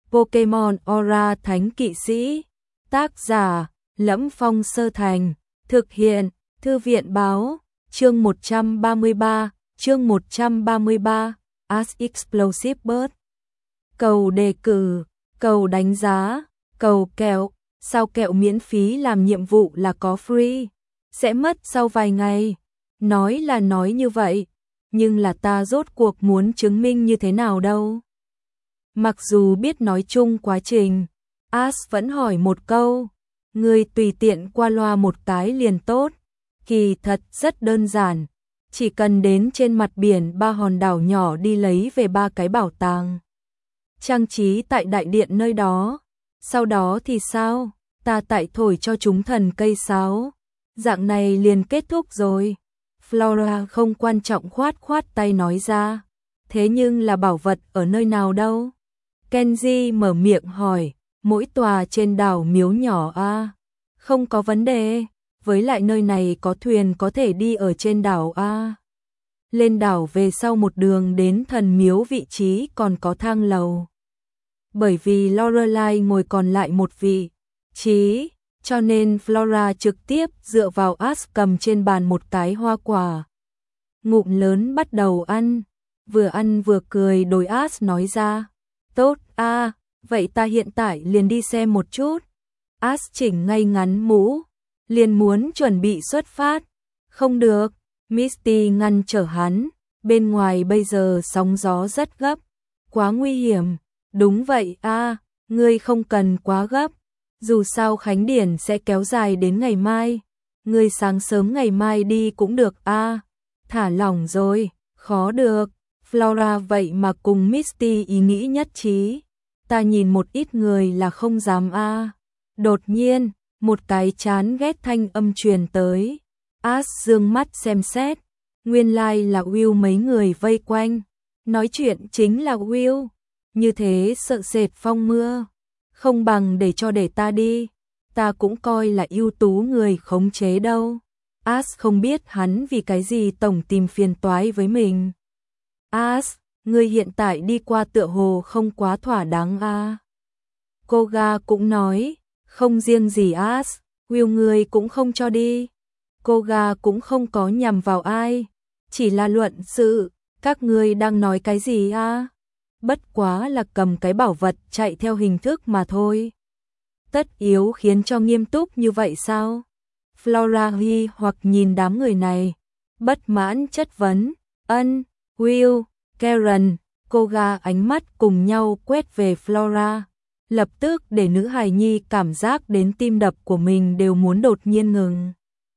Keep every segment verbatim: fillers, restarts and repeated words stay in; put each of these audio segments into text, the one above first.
Pokemon Aura Thánh Kỵ Sĩ. Tác giả Lẫm Phong Sơ Thành. Thực hiện Thư viện Báo. Chương một trăm ba mươi ba. Chương một trăm ba mươi ba. As Explosive Bird. Cầu đề cử, cầu đánh giá, cầu kẹo. Sao kẹo miễn phí làm nhiệm vụ là có free? Sẽ mất sau vài ngày. Nói là nói như vậy, nhưng là ta rốt cuộc muốn chứng minh như thế nào đâu. Mặc dù biết nói chung quá trình, As vẫn hỏi một câu. Người tùy tiện qua loa một cái liền tốt. Kỳ thật rất đơn giản. Chỉ cần đến trên mặt biển ba hòn đảo nhỏ đi lấy về ba cái bảo tàng. Trang trí tại đại điện nơi đó. Sau đó thì sao? Ta tại thổi cho chúng thần cây sáo. Dạng này liền kết thúc rồi. Flora không quan trọng khoát khoát tay nói ra. Thế nhưng là bảo vật ở nơi nào đâu? Kenji mở miệng hỏi. Mỗi tòa trên đảo miếu nhỏ a. Không có vấn đề. Với lại nơi này có thuyền có thể đi ở trên đảo a. Lên đảo về sau một đường đến thần miếu vị trí còn có thang lầu. Bởi vì Lorelai ngồi còn lại một vị trí, cho nên Flora trực tiếp dựa vào As cầm trên bàn một cái hoa quả. Ngụm lớn bắt đầu ăn, vừa ăn vừa cười đối As nói ra. Tốt a, à, vậy ta hiện tại liền đi xem một chút. As chỉnh ngay ngắn mũ, liền muốn chuẩn bị xuất phát. Không được, Misty ngăn trở hắn, bên ngoài bây giờ sóng gió rất gấp, quá nguy hiểm. Đúng vậy a, à, ngươi không cần quá gấp. Dù sao khánh điển sẽ kéo dài đến ngày mai. Ngươi sáng sớm ngày mai đi cũng được a. À, thả lỏng rồi, khó được. Flora vậy mà cùng Misty ý nghĩ nhất trí. Ta nhìn một ít người là không dám a. À. Đột nhiên, một cái chán ghét thanh âm truyền tới. As dương mắt xem xét. Nguyên lai là Will mấy người vây quanh. Nói chuyện chính là Will. Như thế sợ sệt phong mưa. Không bằng để cho để ta đi. Ta cũng coi là ưu tú người khống chế đâu. As không biết hắn vì cái gì tổng tìm phiền toái với mình. As, ngươi hiện tại đi qua tựa hồ không quá thỏa đáng a. À. Koga cũng nói, không riêng gì As, Will ngươi cũng không cho đi. Koga cũng không có nhằm vào ai, chỉ là luận sự, các ngươi đang nói cái gì a? À? Bất quá là cầm cái bảo vật chạy theo hình thức mà thôi. Tất yếu khiến cho nghiêm túc như vậy sao? Flora Hy hoặc nhìn đám người này, bất mãn chất vấn. Ân, Will, Karen, Koga ánh mắt cùng nhau quét về Flora, lập tức để nữ hài nhi cảm giác đến tim đập của mình đều muốn đột nhiên ngừng.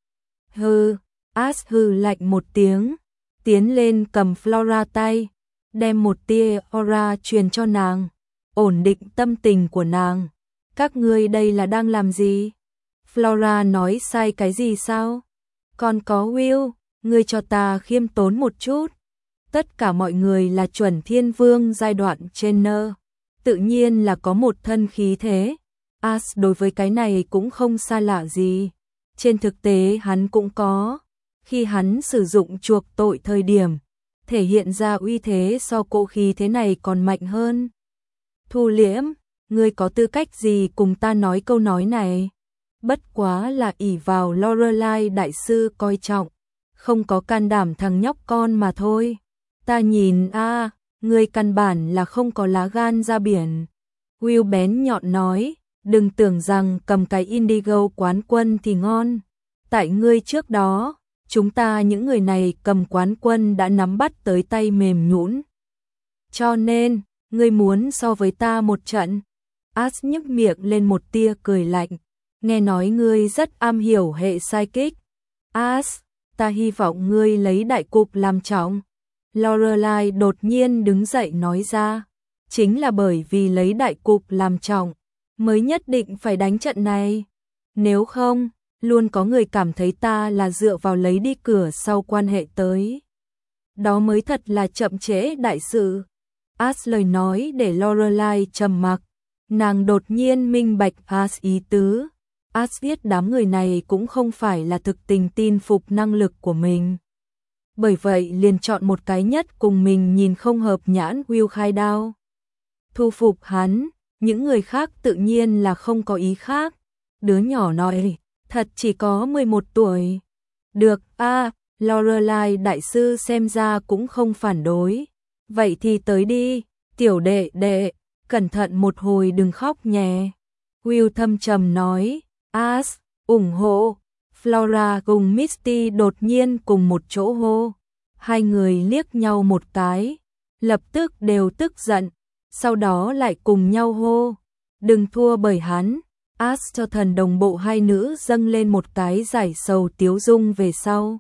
Hừ, As hừ lạnh một tiếng, tiến lên cầm Flora tay, đem một tia aura truyền cho nàng, ổn định tâm tình của nàng. Các ngươi đây là đang làm gì? Flora nói sai cái gì sao? Còn có Will, ngươi cho ta khiêm tốn một chút. Tất cả mọi người là chuẩn thiên vương giai đoạn trên nơ, tự nhiên là có một thân khí thế. As đối với cái này cũng không xa lạ gì. Trên thực tế hắn cũng có, khi hắn sử dụng chuộc tội thời điểm, thể hiện ra uy thế so cỗ khí thế này còn mạnh hơn. Thu liễm, ngươi có tư cách gì cùng ta nói câu nói này? Bất quá là ỷ vào Lorelai đại sư coi trọng, không có can đảm thằng nhóc con mà thôi. Ta nhìn a, à, ngươi căn bản là không có lá gan ra biển. Will bén nhọn nói, đừng tưởng rằng cầm cái Indigo quán quân thì ngon. Tại ngươi trước đó, chúng ta những người này cầm quán quân đã nắm bắt tới tay mềm nhũn. Cho nên, ngươi muốn so với ta một trận. As nhếch miệng lên một tia cười lạnh. Nghe nói ngươi rất am hiểu hệ psychic. As, ta hy vọng ngươi lấy đại cục làm trọng. Lorelai đột nhiên đứng dậy nói ra. Chính là bởi vì lấy đại cục làm trọng, mới nhất định phải đánh trận này. Nếu không, luôn có người cảm thấy ta là dựa vào lấy đi cửa sau quan hệ tới. Đó mới thật là chậm trễ đại sự. As lời nói để Lorelai trầm mặc. Nàng đột nhiên minh bạch As ý tứ. As biết đám người này cũng không phải là thực tình tin phục năng lực của mình. Bởi vậy liền chọn một cái nhất cùng mình nhìn không hợp nhãn Will khai đao. Thu phục hắn, Những người khác tự nhiên là không có ý khác. Đứa nhỏ nói, thật chỉ có mười một tuổi. Được, a à, Lorelai đại sư xem ra cũng không phản đối. Vậy thì tới đi, tiểu đệ đệ, cẩn thận một hồi đừng khóc nhé. Will thâm trầm nói, As, ủng hộ. Flora cùng Misty đột nhiên cùng một chỗ hô. Hai người liếc nhau một cái, lập tức đều tức giận, sau đó lại cùng nhau hô. Đừng thua bởi hắn. As cho thần đồng bộ hai nữ dâng lên một cái giải sầu tiếu dung về sau.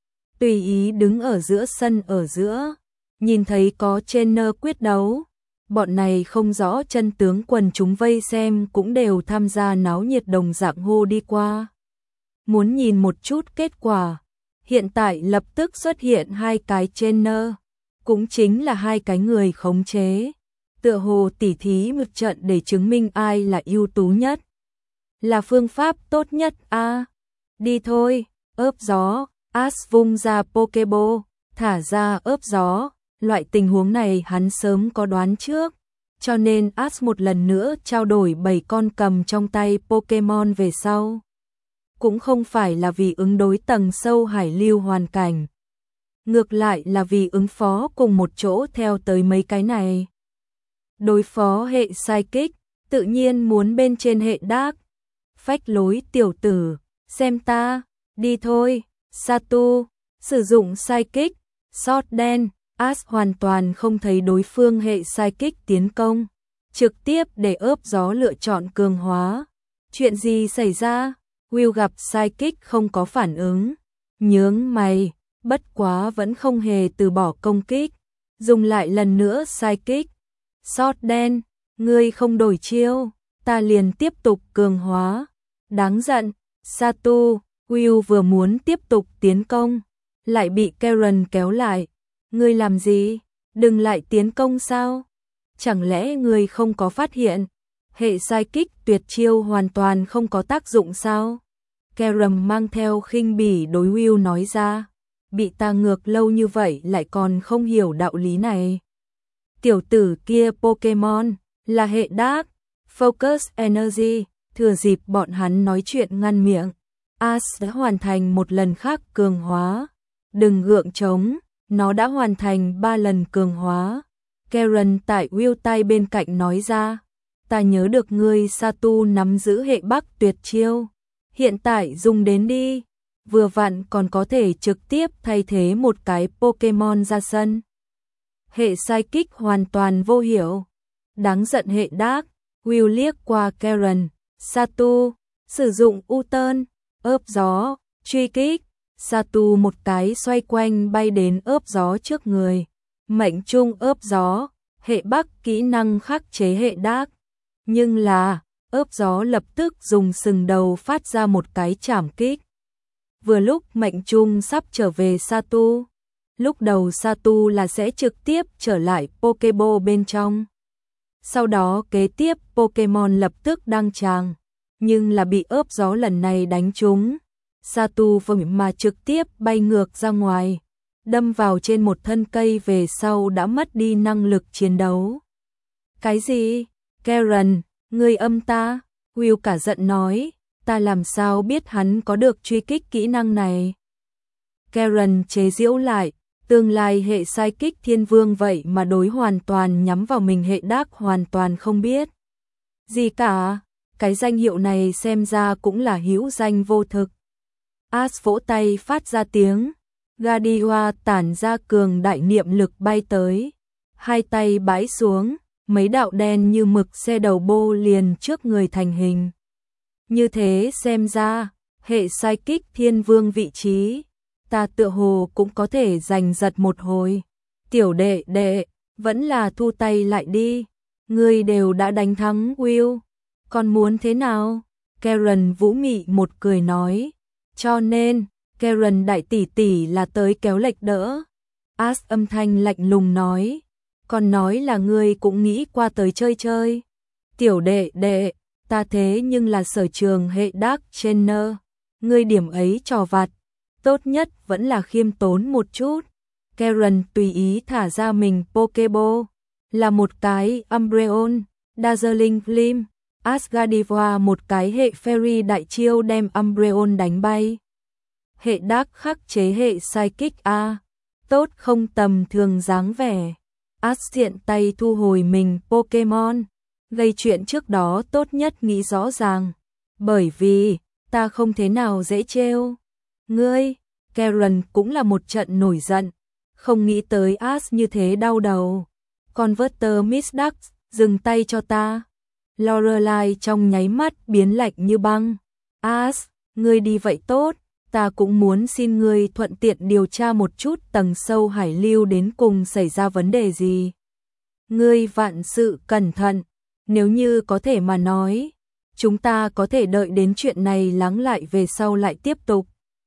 Tùy ý đứng ở giữa sân ở giữa, nhìn thấy có trainer quyết đấu. Bọn này không rõ chân tướng quần chúng vây xem cũng đều tham gia náo nhiệt đồng dạng hô đi qua. Muốn nhìn một chút kết quả. Hiện tại lập tức xuất hiện hai cái trainer, cũng chính là hai cái người khống chế. Tựa hồ tỉ thí một trận để chứng minh ai là ưu tú nhất. Là phương pháp tốt nhất a. À, đi thôi, ớp gió. As vung ra Pokeball, thả ra ớp gió. Loại tình huống này hắn sớm có đoán trước, cho nên As một lần nữa trao đổi bảy con cầm trong tay Pokemon về sau. Cũng không phải là vì ứng đối tầng sâu hải lưu hoàn cảnh. Ngược lại là vì ứng phó cùng một chỗ theo tới mấy cái này. Đối phó hệ Psychic, tự nhiên muốn bên trên hệ Dark. Phách lối tiểu tử, xem ta, đi thôi, Satu, sử dụng Psychic, Sword đen. As hoàn toàn không thấy đối phương hệ Psychic tiến công, trực tiếp để ớp gió lựa chọn cường hóa. Chuyện gì xảy ra? Will gặp Psychic không có phản ứng, nhướng mày, bất quá vẫn không hề từ bỏ công kích, dùng lại lần nữa Psychic. Sword đen, ngươi không đổi chiêu, ta liền tiếp tục cường hóa. Đáng giận, Satu. Will vừa muốn tiếp tục tiến công, lại bị Karen kéo lại. Ngươi làm gì? Đừng lại tiến công sao? Chẳng lẽ ngươi không có phát hiện? Hệ Psychic tuyệt chiêu hoàn toàn không có tác dụng sao? Karen mang theo khinh bỉ đối Will nói ra. Bị ta ngược lâu như vậy lại còn không hiểu đạo lý này. Tiểu tử kia Pokemon là hệ Dark, Focus Energy. Thừa dịp bọn hắn nói chuyện ngăn miệng, As đã hoàn thành một lần khác cường hóa. Đừng gượng trống. Nó đã hoàn thành ba lần cường hóa. Karen tại Will tay bên cạnh nói ra. Ta nhớ được ngươi Satu nắm giữ hệ Bắc tuyệt chiêu. Hiện tại dùng đến đi. Vừa vặn còn có thể trực tiếp thay thế một cái Pokemon ra sân. Hệ Psychic hoàn toàn vô hiểu. Đáng giận hệ Dark. Will liếc qua Karen. Satu, sử dụng U-turn, ớp gió, truy kích. Satu một cái xoay quanh bay đến ớp gió trước người. Mệnh trung ớp gió, hệ Bắc kỹ năng khắc chế hệ Dark. Nhưng là, ớp gió lập tức dùng sừng đầu phát ra một cái chảm kích. Vừa lúc mệnh trung sắp trở về Satu. Lúc đầu Satu là sẽ trực tiếp trở lại Pokeball bên trong. Sau đó kế tiếp Pokemon lập tức đăng tràng. Nhưng là bị ớp gió lần này đánh trúng. Satu vững mà trực tiếp bay ngược ra ngoài, đâm vào trên một thân cây về sau đã mất đi năng lực chiến đấu. Cái gì? Karen, ngươi âm ta? Will cả giận nói, ta làm sao biết hắn có được truy kích kỹ năng này? Karen chế giễu lại, tương lai hệ Psychic thiên vương vậy mà đối hoàn toàn nhắm vào mình hệ Dark hoàn toàn không biết gì cả. Cái danh hiệu này xem ra cũng là hữu danh vô thực. As vỗ tay phát ra tiếng, Gadiwa tản ra cường đại niệm lực bay tới, hai tay bãi xuống, mấy đạo đen như mực xe đầu bô liền trước người thành hình. Như thế xem ra, hệ Psychic thiên vương vị trí, ta tựa hồ cũng có thể giành giật một hồi. Tiểu đệ đệ, vẫn là thu tay lại đi, ngươi đều đã đánh thắng Will, còn muốn thế nào? Karen vũ mị một cười nói. Cho nên, Karen đại tỷ tỷ là tới kéo lệch đỡ. As âm thanh lạnh lùng nói. Còn nói là ngươi cũng nghĩ qua tới chơi chơi. Tiểu đệ đệ, ta thế nhưng là sở trường hệ Dark Trainer. Ngươi điểm ấy trò vặt. Tốt nhất vẫn là khiêm tốn một chút. Karen tùy ý thả ra mình Pokeball. Là một cái Umbreon. Dazzling Gleam, Asgardiva một cái hệ fairy đại chiêu đem Umbreon đánh bay. Hệ Dark khắc chế hệ Psychic A, tốt không tầm thường dáng vẻ. Ash tiện tay thu hồi mình Pokemon, gây chuyện trước đó tốt nhất nghĩ rõ ràng. Bởi vì, ta không thế nào dễ trêu. Ngươi, Karen cũng là một trận nổi giận. Không nghĩ tới Ash như thế đau đầu. Converter Miss Duck, dừng tay cho ta. Lorelai trong nháy mắt biến lạnh như băng. Ash, ngươi đi vậy tốt. Ta cũng muốn xin ngươi thuận tiện điều tra một chút tầng sâu hải lưu đến cùng xảy ra vấn đề gì. Ngươi vạn sự cẩn thận, nếu như có thể mà nói, chúng ta có thể đợi đến chuyện này lắng lại về sau lại tiếp tục.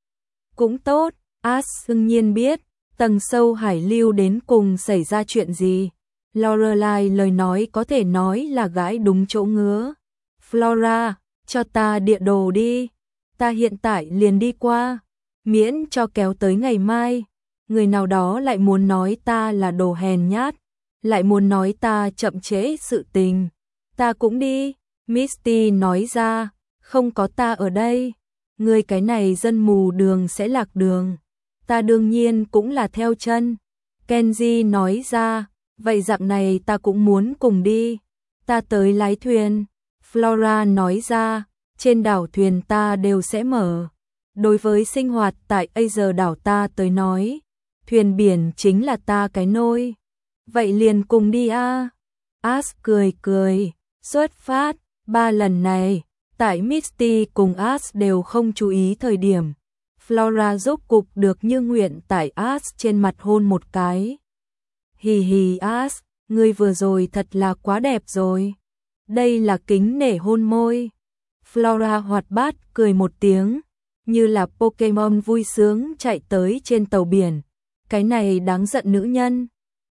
Cũng tốt, Ash đương nhiên biết, tầng sâu hải lưu đến cùng xảy ra chuyện gì. Lorelai lời nói có thể nói là gãi đúng chỗ ngứa. Flora, cho ta địa đồ đi. Ta hiện tại liền đi qua, miễn cho kéo tới ngày mai. Người nào đó lại muốn nói ta là đồ hèn nhát, lại muốn nói ta chậm trễ sự tình. Ta cũng đi, Misty nói ra, không có ta ở đây. Người cái này dân mù đường sẽ lạc đường. Ta đương nhiên cũng là theo chân. Kenji nói ra, vậy dạng này ta cũng muốn cùng đi. Ta tới lái thuyền. Flora nói ra, trên đảo thuyền ta đều sẽ mở. Đối với sinh hoạt tại Asia đảo ta tới nói, thuyền biển chính là ta cái nôi. Vậy liền cùng đi a. Ash cười cười, xuất phát. Ba lần này, tại Misty cùng Ash đều không chú ý thời điểm. Flora rốt cục được như nguyện tại Ash trên mặt hôn một cái. Hì hì Ash, ngươi vừa rồi thật là quá đẹp rồi. Đây là kính nể hôn môi. Flora hoạt bát cười một tiếng, như là Pokemon vui sướng chạy tới trên tàu biển. Cái này đáng giận nữ nhân.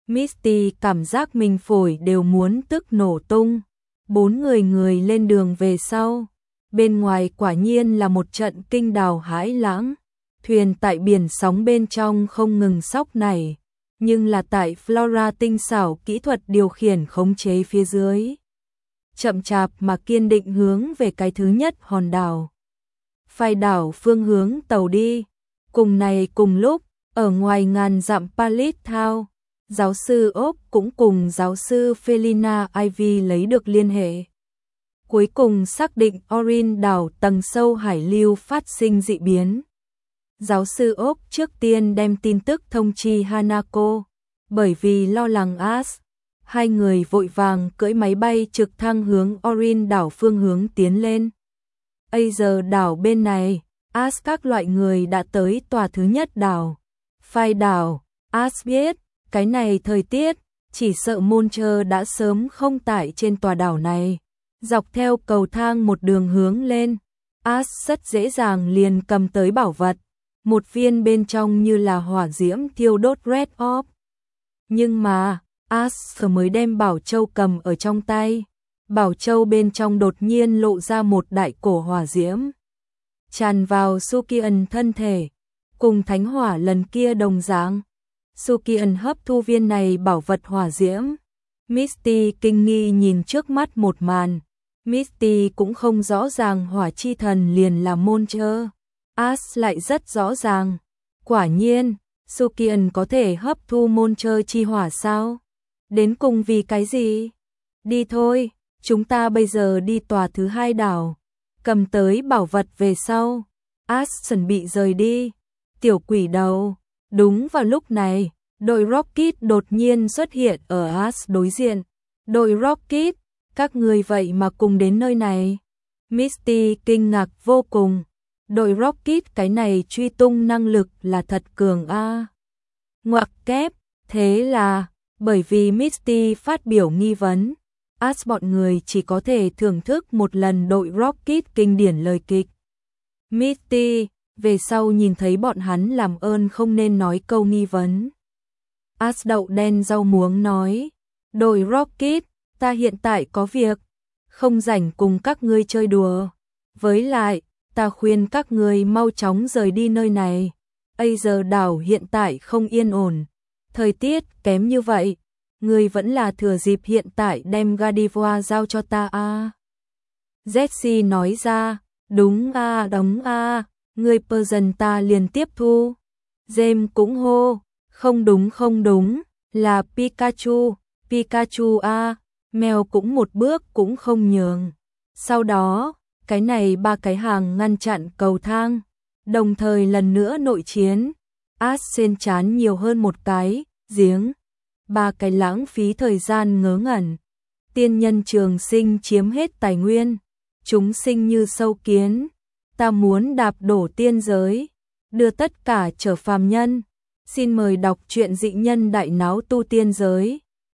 Misty cảm giác mình phổi đều muốn tức nổ tung. Bốn người người lên đường về sau. Bên ngoài quả nhiên là một trận kinh đào hãi lãng. Thuyền tại biển sóng bên trong không ngừng sóc nảy. Nhưng là tại Flora tinh xảo kỹ thuật điều khiển khống chế phía dưới. Chậm chạp mà kiên định hướng về cái thứ nhất hòn đảo. Phai đảo phương hướng tàu đi. Cùng này cùng lúc, ở ngoài ngàn dặm Pallet Town, giáo sư Oak cũng cùng giáo sư Felina Ivy lấy được liên hệ. Cuối cùng xác định Orin đảo tầng sâu hải lưu phát sinh dị biến. Giáo sư Oak trước tiên đem tin tức thông chi Hanako, bởi vì lo lắng Ash. Hai người vội vàng cưỡi máy bay trực thăng hướng Orin đảo phương hướng tiến lên. Asia đảo bên này, Ash các loại người đã tới tòa thứ nhất đảo. Phai đảo, Ash biết, cái này thời tiết, chỉ sợ Monster đã sớm không tại trên tòa đảo này. Dọc theo cầu thang một đường hướng lên, Ash rất dễ dàng liền cầm tới bảo vật. Một viên bên trong như là hỏa diễm thiêu đốt Red Orb. Nhưng mà, Ash mới đem Bảo Châu cầm ở trong tay. Bảo Châu bên trong đột nhiên lộ ra một đại cổ hỏa diễm. Tràn vào Sukian thân thể. Cùng thánh hỏa lần kia đồng dạng. Sukian hấp thu viên này bảo vật hỏa diễm. Misty kinh nghi nhìn trước mắt một màn. Misty cũng không rõ ràng hỏa chi thần liền là Monster. Ash lại rất rõ ràng. Quả nhiên, Sukian có thể hấp thu Monster chi hỏa sao? Đến cùng vì cái gì? Đi thôi, chúng ta bây giờ đi tòa thứ hai đảo. Cầm tới bảo vật về sau. Ash chuẩn bị rời đi. Tiểu quỷ đầu. Đúng vào lúc này, đội Rocket đột nhiên xuất hiện ở Ash đối diện. Đội Rocket, các người vậy mà cùng đến nơi này. Misty kinh ngạc vô cùng. Đội Rocket cái này truy tung năng lực là thật cường a. Ngoặc kép, thế là, bởi vì Misty phát biểu nghi vấn, Ash bọn người chỉ có thể thưởng thức một lần đội Rocket kinh điển lời kịch. Misty, về sau nhìn thấy bọn hắn làm ơn không nên nói câu nghi vấn. Ash đậu đen rau muống nói, đội Rocket, ta hiện tại có việc, không rảnh cùng các ngươi chơi đùa. Với lại, ta khuyên các ngươi mau chóng rời đi nơi này. Asia đảo hiện tại không yên ổn, thời tiết kém như vậy, ngươi vẫn là thừa dịp hiện tại đem Gardevoir giao cho ta a. À. Jessie nói ra, đúng a, à, đóng a, à, ngươi Persian ta liền tiếp thu. James cũng hô, không đúng không đúng, là Pikachu, Pikachu a, à, mèo cũng một bước cũng không nhường. Sau đó, cái này ba cái hàng ngăn chặn cầu thang, đồng thời lần nữa nội chiến. Ash trên trán nhiều hơn một cái giếng, ba cái lãng phí thời gian ngớ ngẩn. Tiên nhân trường sinh chiếm hết tài nguyên, chúng sinh như sâu kiến, ta muốn đạp đổ tiên giới, đưa tất cả trở phàm nhân. Xin mời đọc truyện Dị Nhân Đại Náo Tu Tiên Giới.